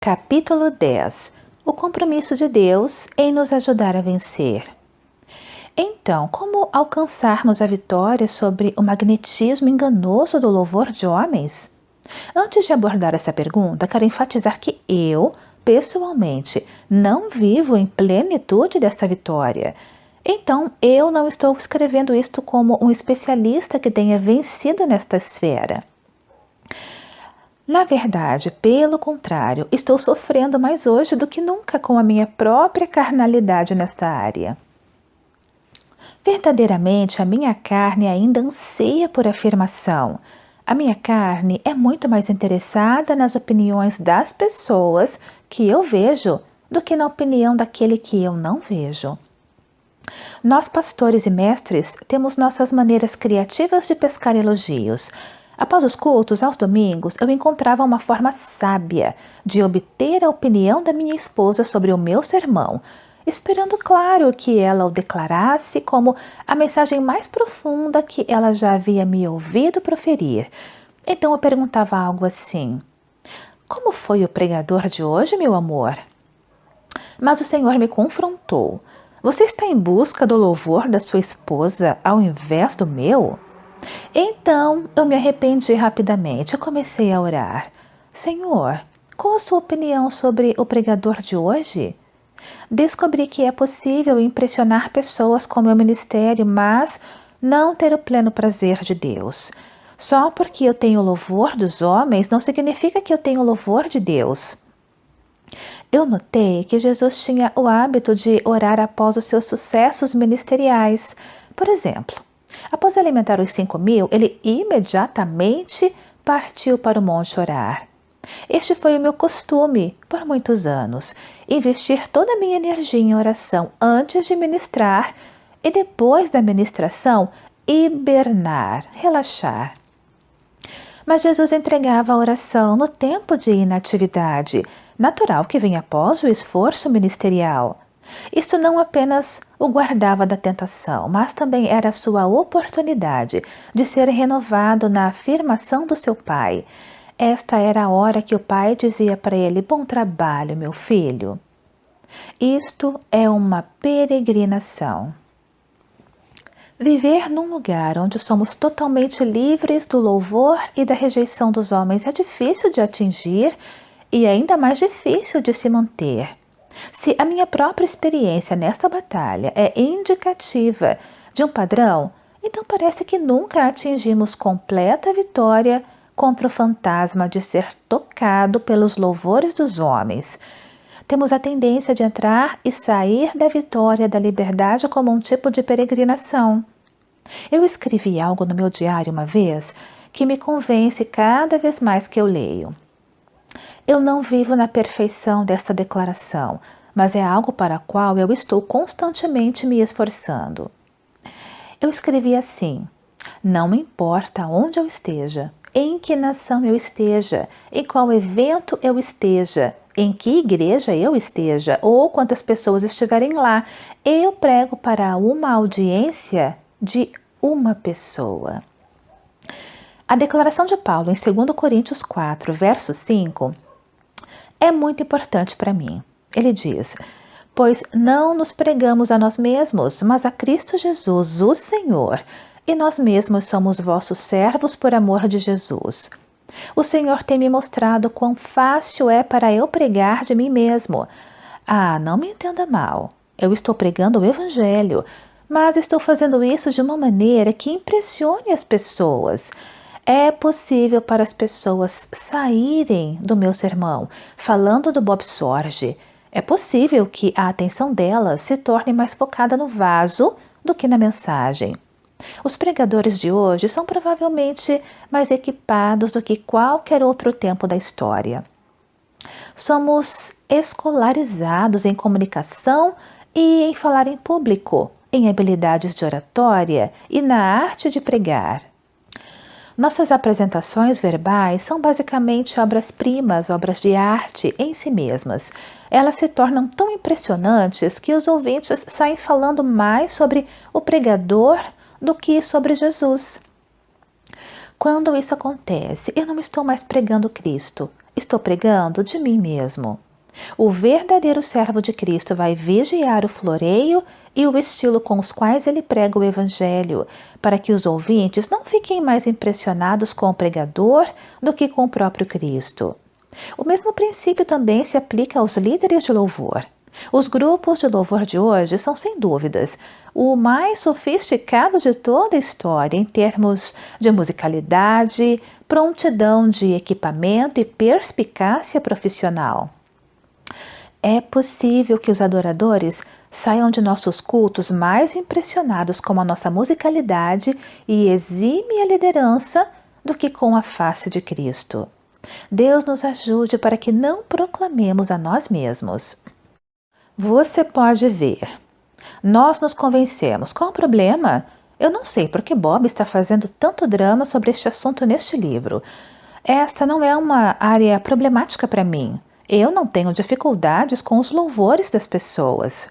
Capítulo 10. O compromisso de Deus em nos ajudar a vencer. Então, como alcançarmos a vitória sobre o magnetismo enganoso do louvor de homens? Antes de abordar essa pergunta, quero enfatizar que eu, pessoalmente, não vivo em plenitude dessa vitória. Então, eu não estou escrevendo isto como um especialista que tenha vencido nesta esfera. Na verdade, pelo contrário, estou sofrendo mais hoje do que nunca com a minha própria carnalidade nesta área. Verdadeiramente, a minha carne ainda anseia por afirmação. A minha carne é muito mais interessada nas opiniões das pessoas que eu vejo do que na opinião daquele que eu não vejo. Nós, pastores e mestres, temos nossas maneiras criativas de pescar elogios. Após os cultos, aos domingos, eu encontrava uma forma sábia de obter a opinião da minha esposa sobre o meu sermão, esperando, claro, que ela o declarasse como a mensagem mais profunda que ela já havia me ouvido proferir. Então eu perguntava algo assim: como foi o pregador de hoje, meu amor? Mas o Senhor me confrontou. Você está em busca do louvor da sua esposa ao invés do meu? Então eu me arrependi rapidamente e comecei a orar. Senhor, qual a sua opinião sobre o pregador de hoje? Descobri que é possível impressionar pessoas com meu ministério, mas não ter o pleno prazer de Deus. Só porque eu tenho o louvor dos homens não significa que eu tenho o louvor de Deus. Eu notei que Jesus tinha o hábito de orar após os seus sucessos ministeriais. Por exemplo, após alimentar os 5.000, ele imediatamente partiu para o monte orar. Este foi o meu costume por muitos anos, investir toda a minha energia em oração antes de ministrar e depois da ministração, hibernar, relaxar. Mas Jesus entregava a oração no tempo de inatividade, natural que vem após o esforço ministerial. Isto não apenas o guardava da tentação, mas também era a sua oportunidade de ser renovado na afirmação do seu pai. Esta era a hora que o pai dizia para ele: bom trabalho, meu filho. Isto é uma peregrinação. Viver num lugar onde somos totalmente livres do louvor e da rejeição dos homens é difícil de atingir e ainda mais difícil de se manter. Se a minha própria experiência nesta batalha é indicativa de um padrão, então parece que nunca atingimos completa vitória contra o fantasma de ser tocado pelos louvores dos homens. Temos a tendência de entrar e sair da vitória da liberdade como um tipo de peregrinação. Eu escrevi algo no meu diário uma vez que me convence cada vez mais que eu leio. Eu não vivo na perfeição desta declaração, mas é algo para o qual eu estou constantemente me esforçando. Eu escrevi assim: não importa onde eu esteja, em que nação eu esteja, em qual evento eu esteja, em que igreja eu esteja ou quantas pessoas estiverem lá, eu prego para uma audiência de uma pessoa. A declaração de Paulo em 2 Coríntios 4, verso 5, é muito importante para mim. Ele diz: pois não nos pregamos a nós mesmos, mas a Cristo Jesus, o Senhor, e nós mesmos somos vossos servos por amor de Jesus. O Senhor tem me mostrado quão fácil é para eu pregar de mim mesmo. Não me entenda mal. Eu estou pregando o Evangelho, mas estou fazendo isso de uma maneira que impressione as pessoas. É possível para as pessoas saírem do meu sermão falando do Bob Sorge. É possível que a atenção delas se torne mais focada no vaso do que na mensagem. Os pregadores de hoje são provavelmente mais equipados do que qualquer outro tempo da história. Somos escolarizados em comunicação e em falar em público, em habilidades de oratória e na arte de pregar. Nossas apresentações verbais são basicamente obras-primas, obras de arte em si mesmas. Elas se tornam tão impressionantes que os ouvintes saem falando mais sobre o pregador do que sobre Jesus. Quando isso acontece, eu não estou mais pregando Cristo, Estou pregando de mim mesmo. O verdadeiro servo de Cristo vai vigiar o floreio e o estilo com os quais ele prega o Evangelho, para que os ouvintes não fiquem mais impressionados com o pregador do que com o próprio Cristo. O mesmo princípio também se aplica aos líderes de louvor. Os grupos de louvor de hoje são, sem dúvidas, o mais sofisticado de toda a história em termos de musicalidade, prontidão de equipamento e perspicácia profissional. É possível que os adoradores saiam de nossos cultos mais impressionados com a nossa musicalidade e exímia liderança do que com a face de Cristo. Deus nos ajude para que não proclamemos a nós mesmos. Você pode ver. Nós nos convencemos. Qual o problema? Eu não sei por que Bob está fazendo tanto drama sobre este assunto neste livro. Esta não é uma área problemática para mim. Eu não tenho dificuldades com os louvores das pessoas.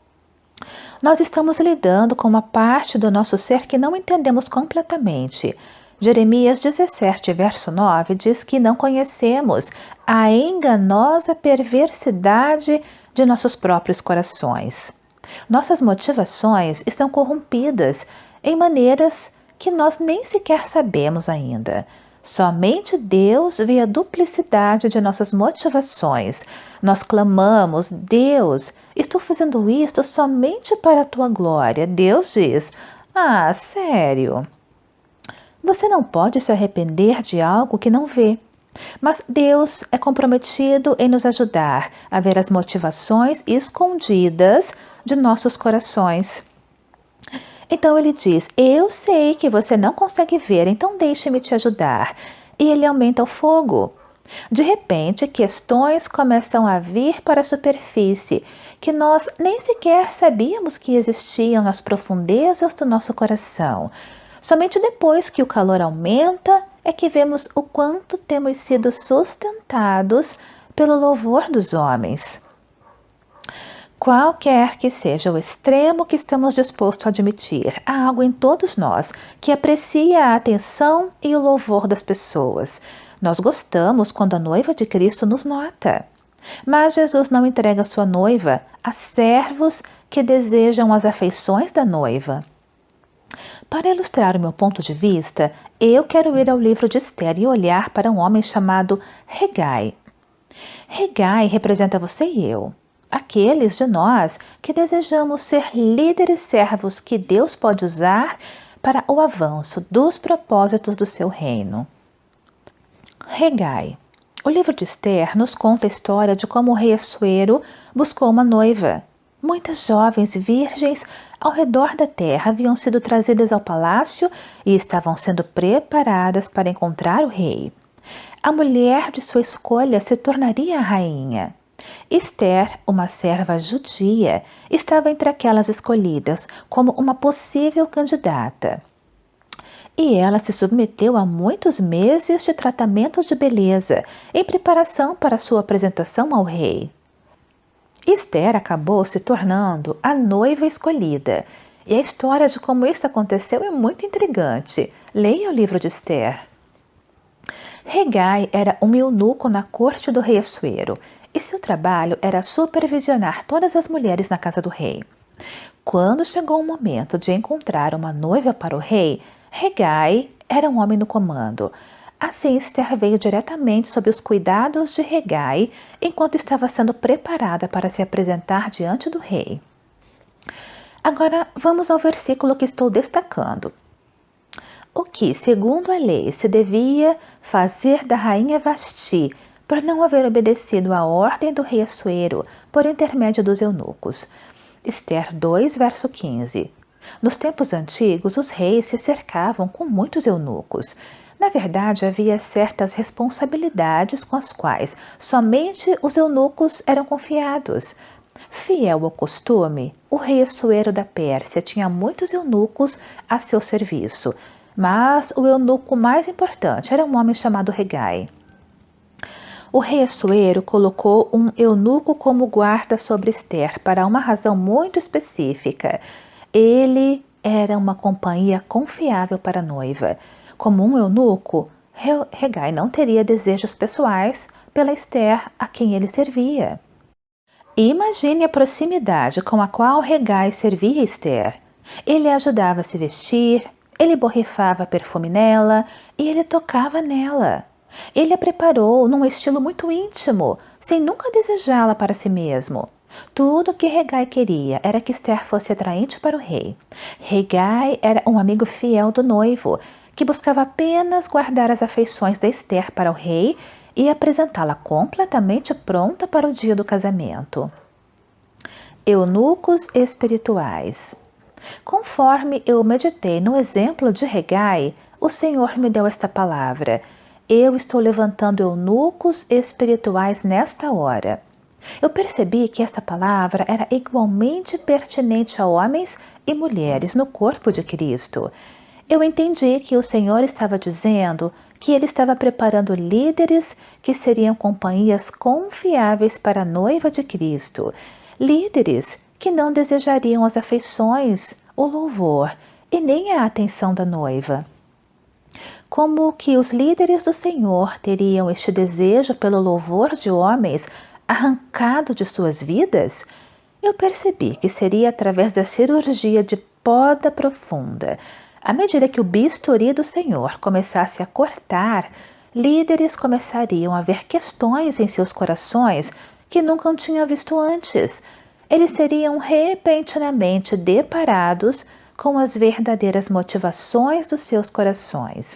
Nós estamos lidando com uma parte do nosso ser que não entendemos completamente. Jeremias 17, verso 9, diz que não conhecemos a enganosa perversidade de nossos próprios corações. Nossas motivações estão corrompidas em maneiras que nós nem sequer sabemos ainda. Somente Deus vê a duplicidade de nossas motivações. Nós clamamos: Deus, estou fazendo isto somente para a tua glória. Deus diz: ah, sério? Você não pode se arrepender de algo que não vê. Mas Deus é comprometido em nos ajudar a ver as motivações escondidas de nossos corações. Então ele diz: eu sei que você não consegue ver, então deixe-me te ajudar. E ele aumenta o fogo. De repente, questões começam a vir para a superfície, que nós nem sequer sabíamos que existiam nas profundezas do nosso coração. Somente depois que o calor aumenta é que vemos o quanto temos sido sustentados pelo louvor dos homens. Qualquer que seja o extremo que estamos dispostos a admitir, há algo em todos nós que aprecia a atenção e o louvor das pessoas. Nós gostamos quando a noiva de Cristo nos nota. Mas Jesus não entrega sua noiva a servos que desejam as afeições da noiva. Para ilustrar o meu ponto de vista, eu quero ir ao livro de Esther e olhar para um homem chamado Hegai. Hegai representa você e eu. Aqueles de nós que desejamos ser líderes servos que Deus pode usar para o avanço dos propósitos do seu reino. Hegai. O livro de Esther nos conta a história de como o rei Assuero buscou uma noiva. Muitas jovens virgens ao redor da terra haviam sido trazidas ao palácio e estavam sendo preparadas para encontrar o rei. A mulher de sua escolha se tornaria a rainha. Esther, uma serva judia, estava entre aquelas escolhidas como uma possível candidata. E ela se submeteu a muitos meses de tratamento de beleza em preparação para sua apresentação ao rei. Esther acabou se tornando a noiva escolhida, e a história de como isso aconteceu é muito intrigante. Leia o livro de Esther. Hegai era um eunuco na corte do rei Assuero, e seu trabalho era supervisionar todas as mulheres na casa do rei. Quando chegou o momento de encontrar uma noiva para o rei, Hegai era um homem no comando. Assim, Esther veio diretamente sob os cuidados de Hegai enquanto estava sendo preparada para se apresentar diante do rei. Agora, vamos ao versículo que estou destacando. O que, segundo a lei, se devia fazer da rainha Vasti por não haver obedecido à ordem do rei Assuero por intermédio dos eunucos. Esther 2, verso 15. Nos tempos antigos, os reis se cercavam com muitos eunucos. Na verdade, havia certas responsabilidades com as quais somente os eunucos eram confiados. Fiel ao costume, o rei Assuero da Pérsia tinha muitos eunucos a seu serviço, mas o eunuco mais importante era um homem chamado Hegai. O rei Assuero colocou um eunuco como guarda sobre Esther para uma razão muito específica. Ele era uma companhia confiável para a noiva. Como um eunuco, Hegai não teria desejos pessoais pela Esther a quem ele servia. Imagine a proximidade com a qual Hegai servia Esther. Ele a ajudava a se vestir, ele borrifava perfume nela e ele tocava nela. Ele a preparou num estilo muito íntimo, sem nunca desejá-la para si mesmo. Tudo o que Hegai queria era que Esther fosse atraente para o rei. Hegai era um amigo fiel do noivo, que buscava apenas guardar as afeições da Esther para o rei e apresentá-la completamente pronta para o dia do casamento. Eunucos espirituais. Conforme eu meditei no exemplo de Hegai, o Senhor me deu esta palavra: eu estou levantando eunucos espirituais nesta hora. Eu percebi que esta palavra era igualmente pertinente a homens e mulheres no corpo de Cristo. Eu entendi que o Senhor estava dizendo que Ele estava preparando líderes que seriam companhias confiáveis para a noiva de Cristo. Líderes que não desejariam as afeições, o louvor e nem a atenção da noiva. Como que os líderes do Senhor teriam este desejo pelo louvor de homens arrancado de suas vidas? Eu percebi que seria através da cirurgia de poda profunda. À medida que o bisturi do Senhor começasse a cortar, líderes começariam a ver questões em seus corações que nunca tinham visto antes. Eles seriam repentinamente deparados com as verdadeiras motivações dos seus corações.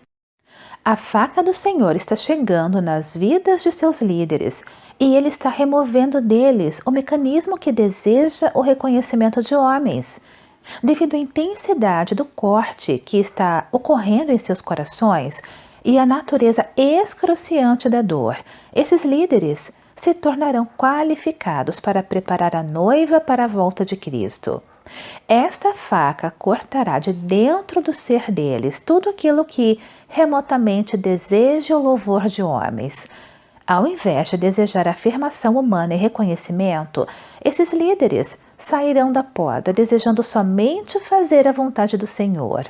A faca do Senhor está chegando nas vidas de seus líderes e Ele está removendo deles o mecanismo que deseja o reconhecimento de homens. Devido à intensidade do corte que está ocorrendo em seus corações e à natureza excruciante da dor, esses líderes se tornarão qualificados para preparar a noiva para a volta de Cristo. Esta faca cortará de dentro do ser deles tudo aquilo que remotamente deseja o louvor de homens. Ao invés de desejar afirmação humana e reconhecimento, esses líderes sairão da poda desejando somente fazer a vontade do Senhor.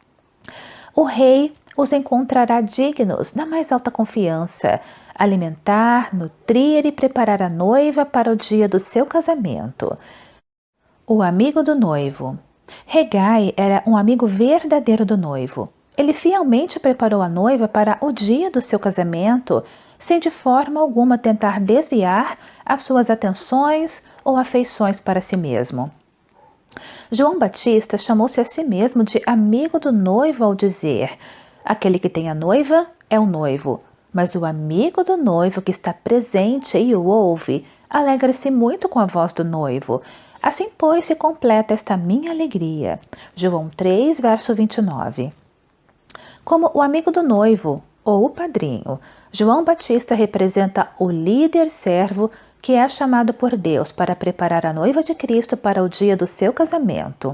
O rei os encontrará dignos da mais alta confiança, alimentar, nutrir e preparar a noiva para o dia do seu casamento. O amigo do noivo. Hegai era um amigo verdadeiro do noivo. Ele fielmente preparou a noiva para o dia do seu casamento, sem de forma alguma tentar desviar as suas atenções ou afeições para si mesmo. João Batista chamou-se a si mesmo de amigo do noivo ao dizer: aquele que tem a noiva é o noivo, mas o amigo do noivo que está presente e o ouve, alegra-se muito com a voz do noivo. Assim, pois, se completa esta minha alegria. João 3, verso 29. Como o amigo do noivo, ou o padrinho, João Batista representa o líder servo que é chamado por Deus para preparar a noiva de Cristo para o dia do seu casamento.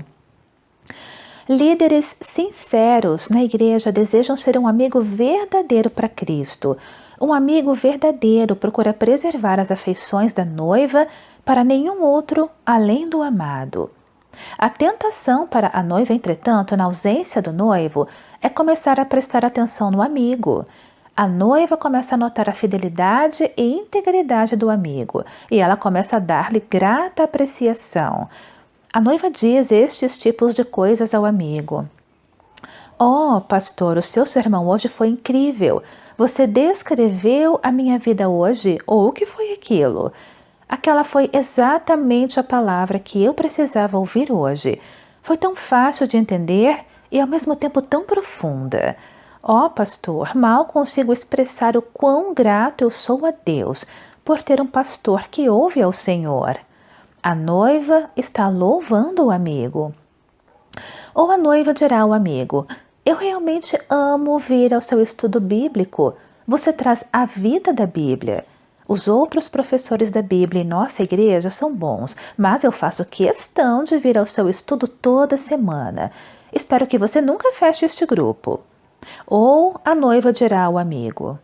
Líderes sinceros na igreja desejam ser um amigo verdadeiro para Cristo. Um amigo verdadeiro procura preservar as afeições da noiva para nenhum outro além do amado. A tentação para a noiva, entretanto, na ausência do noivo, é começar a prestar atenção no amigo. A noiva começa a notar a fidelidade e integridade do amigo, e ela começa a dar-lhe grata apreciação. A noiva diz estes tipos de coisas ao amigo: "Oh, pastor, o seu sermão hoje foi incrível. Você descreveu a minha vida hoje, ou o que foi aquilo? Aquela foi exatamente a palavra que eu precisava ouvir hoje. Foi tão fácil de entender e ao mesmo tempo tão profunda. Ó, pastor, mal consigo expressar o quão grato eu sou a Deus por ter um pastor que ouve ao Senhor." A noiva está louvando o amigo. Ou a noiva dirá ao amigo: "Eu realmente amo vir ao seu estudo bíblico. Você traz a vida da Bíblia. Os outros professores da Bíblia em nossa igreja são bons, mas eu faço questão de vir ao seu estudo toda semana. Espero que você nunca feche este grupo." Ou a noiva dirá ao amigo: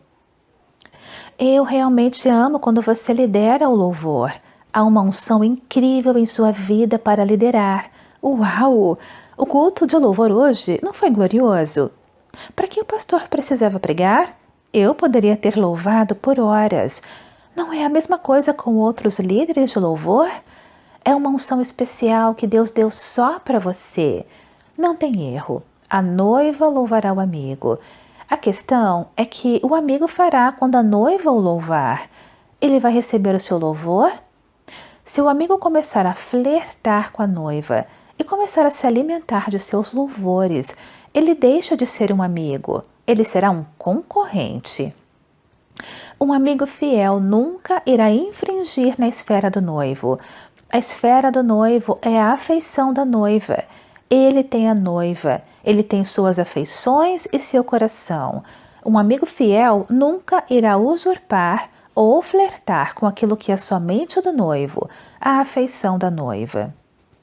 "Eu realmente amo quando você lidera o louvor. Há uma unção incrível em sua vida para liderar. Uau! O culto de louvor hoje não foi glorioso? Para que o pastor precisava pregar? Eu poderia ter louvado por horas. Não é a mesma coisa com outros líderes de louvor? É uma unção especial que Deus deu só para você. Não tem erro. A noiva louvará o amigo. A questão é que o amigo fará quando a noiva o louvar. Ele vai receber o seu louvor? Se o amigo começar a flertar com a noiva e começar a se alimentar de seus louvores, ele deixa de ser um amigo. Ele será um concorrente. Um amigo fiel nunca irá infringir na esfera do noivo. A esfera do noivo é a afeição da noiva. Ele tem a noiva, ele tem suas afeições e seu coração. Um amigo fiel nunca irá usurpar ou flertar com aquilo que é somente do noivo, a afeição da noiva.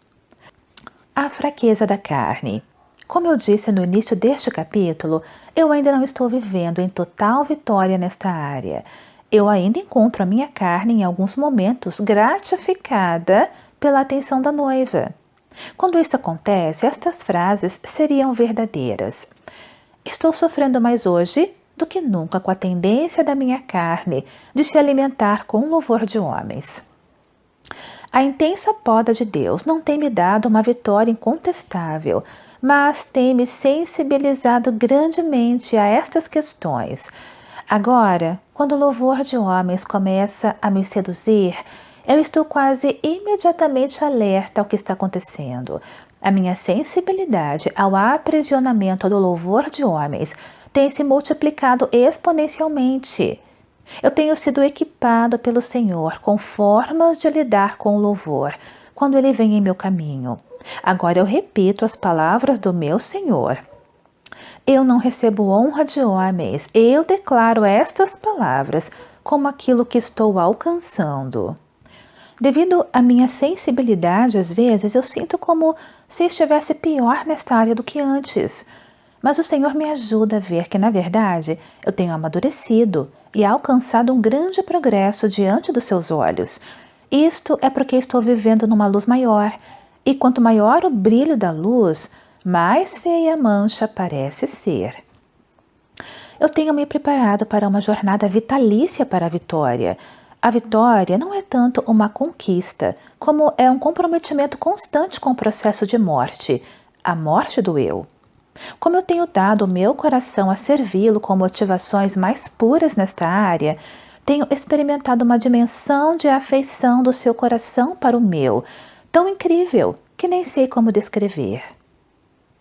A fraqueza da carne. Como eu disse no início deste capítulo, eu ainda não estou vivendo em total vitória nesta área. Eu ainda encontro a minha carne em alguns momentos gratificada pela atenção da noiva. Quando isso acontece, estas frases seriam verdadeiras. Estou sofrendo mais hoje do que nunca com a tendência da minha carne de se alimentar com o louvor de homens. A intensa poda de Deus não tem me dado uma vitória incontestável, mas tem me sensibilizado grandemente a estas questões. Agora, quando o louvor de homens começa a me seduzir, eu estou quase imediatamente alerta ao que está acontecendo. A minha sensibilidade ao aprisionamento do louvor de homens tem se multiplicado exponencialmente. Eu tenho sido equipado pelo Senhor com formas de lidar com o louvor, quando ele vem em meu caminho. Agora eu repito as palavras do meu Senhor. Eu não recebo honra de homens, eu declaro estas palavras como aquilo que estou alcançando. Devido à minha sensibilidade, às vezes eu sinto como se estivesse pior nesta área do que antes. Mas o Senhor me ajuda a ver que, na verdade, eu tenho amadurecido e alcançado um grande progresso diante dos seus olhos. Isto é porque estou vivendo numa luz maior, e quanto maior o brilho da luz, mais feia a mancha parece ser. Eu tenho me preparado para uma jornada vitalícia para a vitória. A vitória não é tanto uma conquista, como é um comprometimento constante com o processo de morte, a morte do eu. Como eu tenho dado o meu coração a servi-lo com motivações mais puras nesta área, tenho experimentado uma dimensão de afeição do seu coração para o meu, tão incrível que nem sei como descrever.